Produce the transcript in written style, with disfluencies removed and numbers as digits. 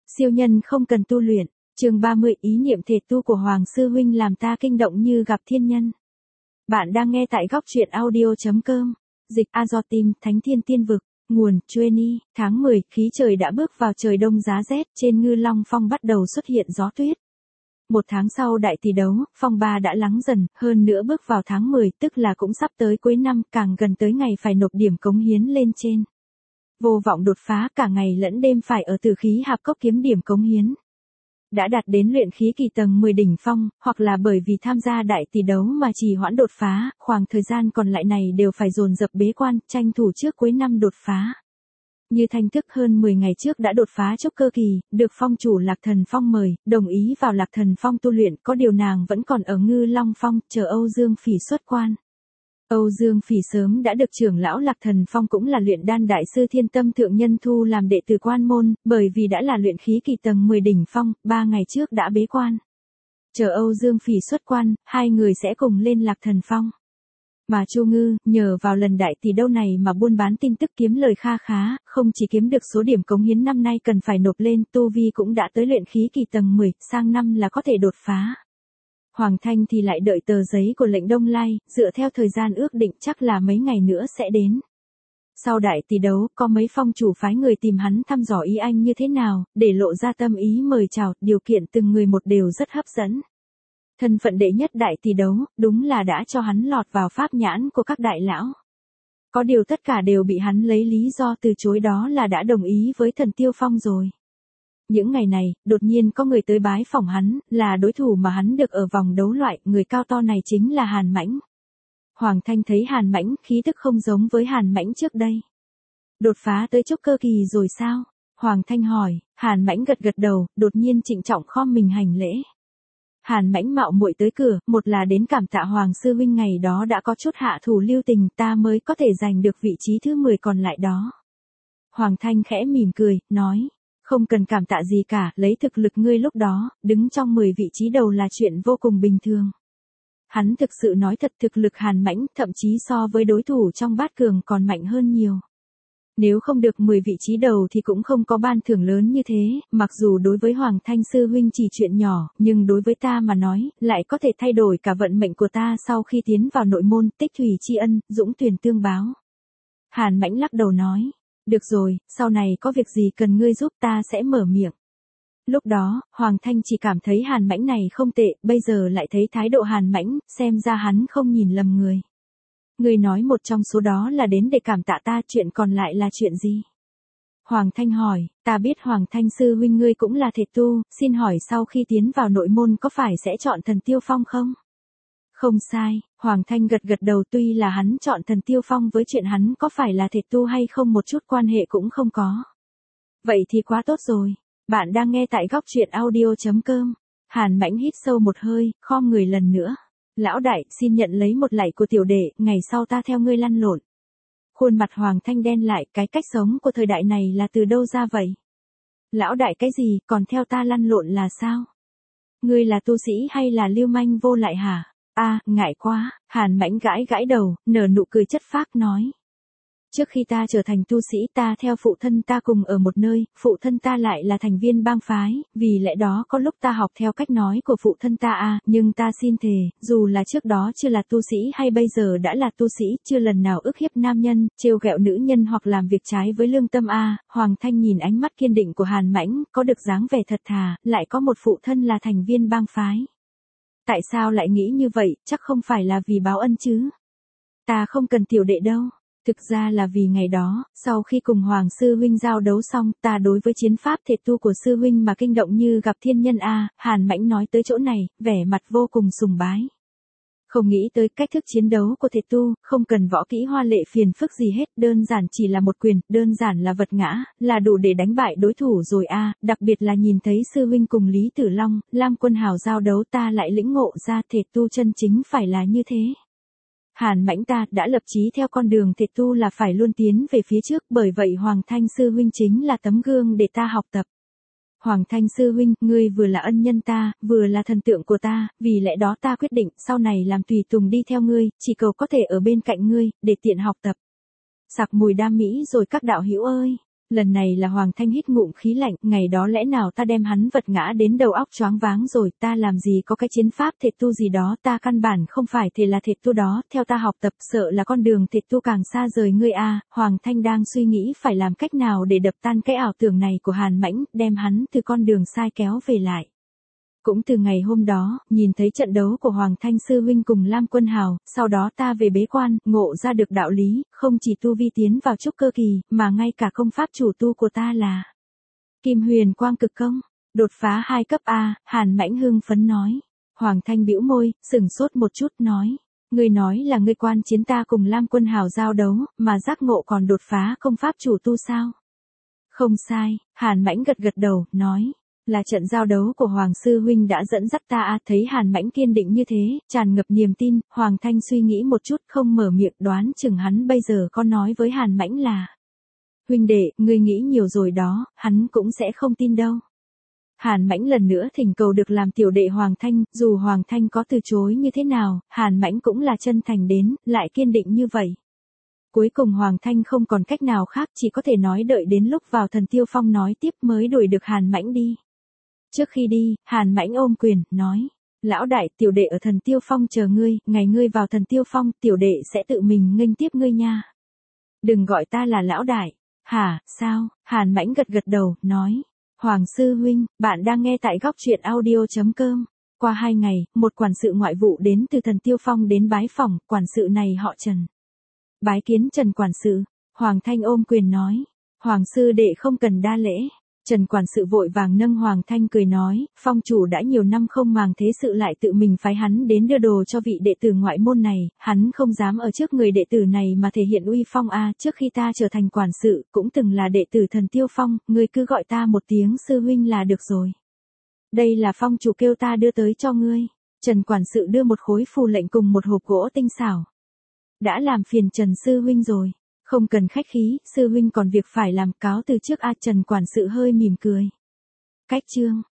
Siêu nhân không cần tu luyện. Chương 30 ý niệm thể tu của Hoàng Sư Huynh làm ta kinh động như gặp thiên nhân. Bạn đang nghe tại góc truyện audio.com. Dịch Azotim, Thánh Thiên Tiên Vực. Nguồn Chueni. Tháng 10, khí trời đã bước vào trời đông giá rét, trên Ngư Long Phong bắt đầu xuất hiện gió tuyết. Một tháng sau đại tỷ đấu, phong ba đã lắng dần, hơn nữa bước vào tháng 10, tức là cũng sắp tới cuối năm, càng gần tới ngày phải nộp điểm cống hiến lên trên. Vô vọng đột phá, cả ngày lẫn đêm phải ở Tử Khí Hạp Cốc kiếm điểm cống hiến. Đã đạt đến luyện khí kỳ tầng 10 đỉnh phong, hoặc là bởi vì tham gia đại tỷ đấu mà trì hoãn đột phá, khoảng thời gian còn lại này đều phải dồn dập bế quan, tranh thủ trước cuối năm đột phá. Như Thanh Thức hơn 10 ngày trước đã đột phá trúc cơ kỳ, được phong chủ Lạc Thần Phong mời, đồng ý vào Lạc Thần Phong tu luyện, có điều nàng vẫn còn ở Ngư Long Phong, chờ Âu Dương Phỉ xuất quan. Âu Dương Phỉ sớm đã được trưởng lão Lạc Thần Phong cũng là luyện đan đại sư Thiên Tâm Thượng Nhân thu làm đệ tử quan môn, bởi vì đã là luyện khí kỳ tầng 10 đỉnh phong, 3 ngày trước đã bế quan. Chờ Âu Dương Phỉ xuất quan, hai người sẽ cùng lên Lạc Thần Phong. Mà Chu Ngư, nhờ vào lần đại tỷ đấu này mà buôn bán tin tức kiếm lời kha khá, không chỉ kiếm được số điểm cống hiến năm nay cần phải nộp lên, tu vi cũng đã tới luyện khí kỳ tầng 10, sang năm là có thể đột phá. Hoàng Thanh thì lại đợi tờ giấy của lệnh Đông Lai, dựa theo thời gian ước định chắc là mấy ngày nữa sẽ đến. Sau đại tỷ đấu, có mấy phong chủ phái người tìm hắn thăm dò ý anh như thế nào, để lộ ra tâm ý mời chào, điều kiện từng người một đều rất hấp dẫn. Thân phận đệ nhất đại tỷ đấu, đúng là đã cho hắn lọt vào pháp nhãn của các đại lão. Có điều tất cả đều bị hắn lấy lý do từ chối, đó là đã đồng ý với Thần Tiêu Phong rồi. Những ngày này, đột nhiên có người tới bái phỏng hắn, là đối thủ mà hắn được ở vòng đấu loại, người cao to này chính là Hàn Mãnh. Hoàng Thanh thấy Hàn Mãnh, khí tức không giống với Hàn Mãnh trước đây. Đột phá tới trúc cơ kỳ rồi sao? Hoàng Thanh hỏi, Hàn Mãnh gật gật đầu, đột nhiên trịnh trọng khom mình hành lễ. Hàn Mãnh mạo muội tới cửa, một là đến cảm tạ Hoàng Sư Huynh ngày đó đã có chút hạ thủ lưu tình, ta mới có thể giành được vị trí thứ 10 còn lại đó. Hoàng Thanh khẽ mỉm cười, nói. Không cần cảm tạ gì cả, lấy thực lực ngươi lúc đó, đứng trong 10 vị trí đầu là chuyện vô cùng bình thường. Hắn thực sự nói thật, thực lực Hàn Mãnh thậm chí so với đối thủ trong bát cường còn mạnh hơn nhiều. Nếu không được 10 vị trí đầu thì cũng không có ban thưởng lớn như thế, mặc dù đối với Hoàng Thanh Sư Huynh chỉ chuyện nhỏ, nhưng đối với ta mà nói, lại có thể thay đổi cả vận mệnh của ta sau khi tiến vào nội môn, tích thủy tri ân, dũng tuyển tương báo. Hàn Mãnh lắc đầu nói. Được rồi, sau này có việc gì cần ngươi giúp ta sẽ mở miệng. Lúc đó, Hoàng Thanh chỉ cảm thấy Hàn Mãnh này không tệ, bây giờ lại thấy thái độ Hàn Mãnh, xem ra hắn không nhìn lầm người. Ngươi nói một trong số đó là đến để cảm tạ ta, chuyện còn lại là chuyện gì? Hoàng Thanh hỏi, ta biết Hoàng Thanh Sư Huynh ngươi cũng là thể tu, xin hỏi sau khi tiến vào nội môn có phải sẽ chọn Thần Tiêu Phong không? Không sai, Hoàng Thanh gật gật đầu, tuy là hắn chọn Thần Tiêu Phong với chuyện hắn có phải là thể tu hay không một chút quan hệ cũng không có. Vậy thì quá tốt rồi, bạn đang nghe tại góc truyện audio.com. Hàn Mãnh hít sâu một hơi, khom người lần nữa. Lão đại, xin nhận lấy một lạy của tiểu đệ, ngày sau ta theo ngươi lăn lộn. Khuôn mặt Hoàng Thanh đen lại, cái cách sống của thời đại này là từ đâu ra vậy? Lão đại cái gì, còn theo ta lăn lộn là sao? Ngươi là tu sĩ hay là lưu manh vô lại hả? Ngại quá, Hàn Mãnh gãi gãi đầu, nở nụ cười chất phác nói. Trước khi ta trở thành tu sĩ ta theo phụ thân ta cùng ở một nơi, phụ thân ta lại là thành viên bang phái, vì lẽ đó có lúc ta học theo cách nói của phụ thân ta nhưng ta xin thề, dù là trước đó chưa là tu sĩ hay bây giờ đã là tu sĩ, chưa lần nào ức hiếp nam nhân, trêu ghẹo nữ nhân hoặc làm việc trái với lương tâm Hoàng Thanh nhìn ánh mắt kiên định của Hàn Mãnh, có được dáng vẻ thật thà, lại có một phụ thân là thành viên bang phái. Tại sao lại nghĩ như vậy, chắc không phải là vì báo ân chứ? Ta không cần tiểu đệ đâu. Thực ra là vì ngày đó, sau khi cùng Hoàng Sư Huynh giao đấu xong, ta đối với chiến pháp thể tu của Sư Huynh mà kinh động như gặp thiên nhân Hàn Mãnh nói tới chỗ này, vẻ mặt vô cùng sùng bái. Không nghĩ tới cách thức chiến đấu của thể tu, không cần võ kỹ hoa lệ phiền phức gì hết, đơn giản chỉ là một quyền, đơn giản là vật ngã, là đủ để đánh bại đối thủ rồi đặc biệt là nhìn thấy Sư Huynh cùng Lý Tử Long, Lam Quân Hào giao đấu ta lại lĩnh ngộ ra thể tu chân chính phải là như thế. Hàn Mãnh ta đã lập chí theo con đường thể tu là phải luôn tiến về phía trước, bởi vậy Hoàng Thanh Sư Huynh chính là tấm gương để ta học tập. Hoàng Thanh Sư Huynh, ngươi vừa là ân nhân ta, vừa là thần tượng của ta, vì lẽ đó ta quyết định sau này làm tùy tùng đi theo ngươi, chỉ cầu có thể ở bên cạnh ngươi, để tiện học tập. Sặc mùi đam mỹ rồi các đạo hữu ơi. Lần này là Hoàng Thanh hít ngụm khí lạnh, ngày đó lẽ nào ta đem hắn vật ngã đến đầu óc choáng váng rồi, ta làm gì có cái chiến pháp thể tu gì đó, ta căn bản không phải thể là thể tu đó, theo ta học tập sợ là con đường thể tu càng xa rời ngươi a. Hoàng Thanh đang suy nghĩ phải làm cách nào để đập tan cái ảo tưởng này của Hàn Mãnh, đem hắn từ con đường sai kéo về lại. Cũng từ ngày hôm đó, nhìn thấy trận đấu của Hoàng Thanh sư huynh cùng Lam Quân Hào, sau đó ta về bế quan, ngộ ra được đạo lý, không chỉ tu vi tiến vào trúc cơ kỳ, mà ngay cả công pháp chủ tu của ta là Kim Huyền Quang Cực Công, đột phá 2 cấp A, Hàn Mãnh hưng phấn nói. Hoàng Thanh bĩu môi, sừng sốt một chút nói, ngươi nói là ngươi quan chiến ta cùng Lam Quân Hào giao đấu, mà giác ngộ còn đột phá công pháp chủ tu sao? Không sai, Hàn Mãnh gật gật đầu, nói. Là trận giao đấu của Hoàng Sư Huynh đã dẫn dắt ta thấy Hàn Mãnh kiên định như thế, tràn ngập niềm tin, Hoàng Thanh suy nghĩ một chút không mở miệng đoán chừng hắn bây giờ có nói với Hàn Mãnh là huynh đệ, ngươi nghĩ nhiều rồi đó, hắn cũng sẽ không tin đâu. Hàn Mãnh lần nữa thỉnh cầu được làm tiểu đệ Hoàng Thanh, dù Hoàng Thanh có từ chối như thế nào, Hàn Mãnh cũng là chân thành đến, lại kiên định như vậy. Cuối cùng Hoàng Thanh không còn cách nào khác chỉ có thể nói đợi đến lúc vào Thần Tiêu Phong nói tiếp mới đuổi được Hàn Mãnh đi. Trước khi đi, Hàn Mãnh ôm quyền, nói, lão đại, tiểu đệ ở Thần Tiêu Phong chờ ngươi, ngày ngươi vào Thần Tiêu Phong, tiểu đệ sẽ tự mình nghênh tiếp ngươi nha. Đừng gọi ta là lão đại. Hả, sao? Hàn Mãnh gật gật đầu, nói, Hoàng Sư Huynh, bạn đang nghe tại góc truyện audio.com. Qua 2 ngày, một quản sự ngoại vụ đến từ Thần Tiêu Phong đến bái phỏng, quản sự này họ Trần. Bái kiến Trần quản sự, Hoàng Thanh ôm quyền nói, Hoàng sư đệ không cần đa lễ. Trần quản sự vội vàng nâng Hoàng Thanh cười nói, Phong chủ đã nhiều năm không màng thế sự lại tự mình phái hắn đến đưa đồ cho vị đệ tử ngoại môn này, hắn không dám ở trước người đệ tử này mà thể hiện uy phong trước khi ta trở thành quản sự, cũng từng là đệ tử Thần Tiêu Phong, ngươi cứ gọi ta một tiếng sư huynh là được rồi. Đây là Phong chủ kêu ta đưa tới cho ngươi. Trần quản sự đưa một khối phù lệnh cùng một hộp gỗ tinh xảo. Đã làm phiền Trần sư huynh rồi. Không cần khách khí, sư huynh còn việc phải làm, cáo từ trước Trần quản sự hơi mỉm cười. Cách chương